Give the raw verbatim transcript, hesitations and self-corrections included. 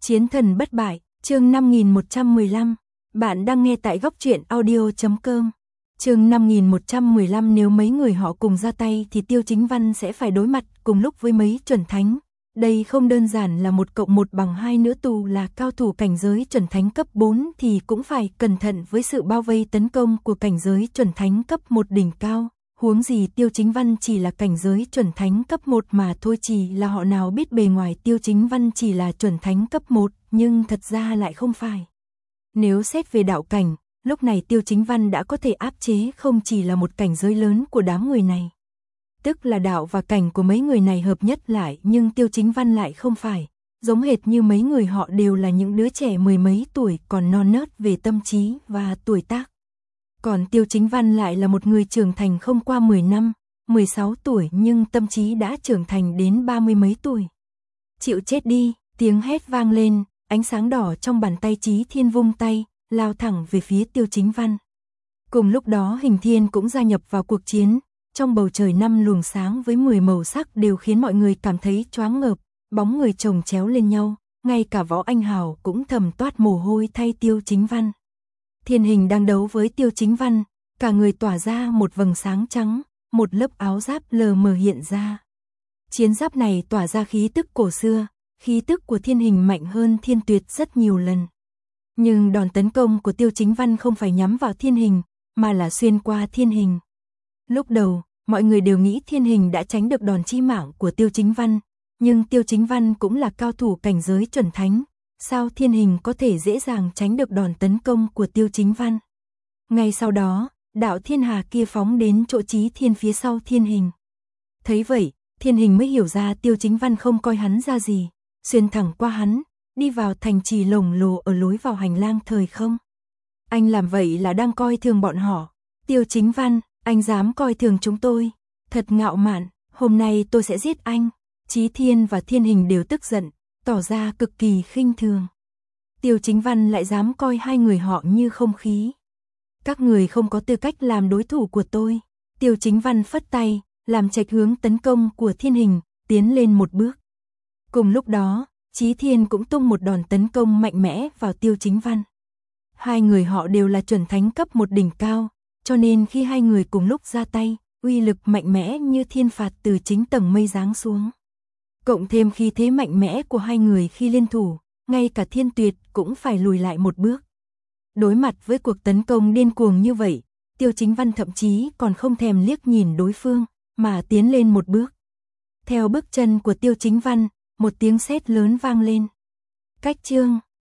Chiến thần bất bại, chương năm nghìn một trăm mười lăm. Bạn đang nghe tại góc truyện audio chấm com. Chương năm nghìn một trăm mười lăm. Nếu mấy người họ cùng ra tay thì Tiêu Chính Văn sẽ phải đối mặt cùng lúc với mấy chuẩn thánh. Đây không đơn giản là một cộng một bằng hai nữa, tù là cao thủ cảnh giới chuẩn thánh cấp bốn thì cũng phải cẩn thận với sự bao vây tấn công của cảnh giới chuẩn thánh cấp một đỉnh cao. Huống gì Tiêu Chính Văn chỉ là cảnh giới chuẩn thánh cấp một mà thôi, chỉ là họ nào biết bề ngoài Tiêu Chính Văn chỉ là chuẩn thánh cấp một, nhưng thật ra lại không phải. Nếu xét về đạo cảnh, lúc này Tiêu Chính Văn đã có thể áp chế không chỉ là một cảnh giới lớn của đám người này. Tức là đạo và cảnh của mấy người này hợp nhất lại, nhưng Tiêu Chính Văn lại không phải. Giống hệt như mấy người họ đều là những đứa trẻ mười mấy tuổi còn non nớt về tâm trí và tuổi tác. Còn Tiêu Chính Văn lại là một người trưởng thành không qua mười năm, mười sáu tuổi nhưng tâm trí đã trưởng thành đến ba mươi mấy tuổi. Chịu chết đi, tiếng hét vang lên, ánh sáng đỏ trong bàn tay Chí Thiên vung tay, lao thẳng về phía Tiêu Chính Văn. Cùng lúc đó Hình Thiên cũng gia nhập vào cuộc chiến, trong bầu trời năm luồng sáng với mười màu sắc đều khiến mọi người cảm thấy choáng ngợp, bóng người chồng chéo lên nhau, ngay cả Võ Anh Hào cũng thầm toát mồ hôi thay Tiêu Chính Văn. Thiên Hình đang đấu với Tiêu Chính Văn, cả người tỏa ra một vầng sáng trắng, một lớp áo giáp lờ mờ hiện ra. Chiến giáp này tỏa ra khí tức cổ xưa, khí tức của Thiên Hình mạnh hơn Thiên Tuyệt rất nhiều lần. Nhưng đòn tấn công của Tiêu Chính Văn không phải nhắm vào Thiên Hình, mà là xuyên qua Thiên Hình. Lúc đầu, mọi người đều nghĩ Thiên Hình đã tránh được đòn chí mạng của Tiêu Chính Văn, nhưng Tiêu Chính Văn cũng là cao thủ cảnh giới chuẩn thánh. Sao Thiên Hình có thể dễ dàng tránh được đòn tấn công của Tiêu Chính Văn? Ngay sau đó, đạo thiên hà kia phóng đến chỗ Chí Thiên phía sau Thiên Hình. Thấy vậy, Thiên Hình mới hiểu ra Tiêu Chính Văn không coi hắn ra gì, xuyên thẳng qua hắn, đi vào thành trì lồng lồ ở lối vào hành lang thời không. Anh làm vậy là đang coi thường bọn họ. Tiêu Chính Văn, anh dám coi thường chúng tôi, thật ngạo mạn, hôm nay tôi sẽ giết anh. Chí Thiên và Thiên Hình đều tức giận, tỏ ra cực kỳ khinh thường. Tiêu Chính Văn lại dám coi hai người họ như không khí. Các người không có tư cách làm đối thủ của tôi. Tiêu Chính Văn phất tay, làm chệch hướng tấn công của Thiên Hình, tiến lên một bước. Cùng lúc đó, Chí Thiên cũng tung một đòn tấn công mạnh mẽ vào Tiêu Chính Văn. Hai người họ đều là chuẩn thánh cấp một đỉnh cao, cho nên khi hai người cùng lúc ra tay, uy lực mạnh mẽ như thiên phạt từ chính tầng mây giáng xuống. Cộng thêm khí thế mạnh mẽ của hai người khi liên thủ, ngay cả Thiên Tuyệt cũng phải lùi lại một bước. Đối mặt với cuộc tấn công điên cuồng như vậy, Tiêu Chính Văn thậm chí còn không thèm liếc nhìn đối phương, mà tiến lên một bước. Theo bước chân của Tiêu Chính Văn, một tiếng sét lớn vang lên. Cách chương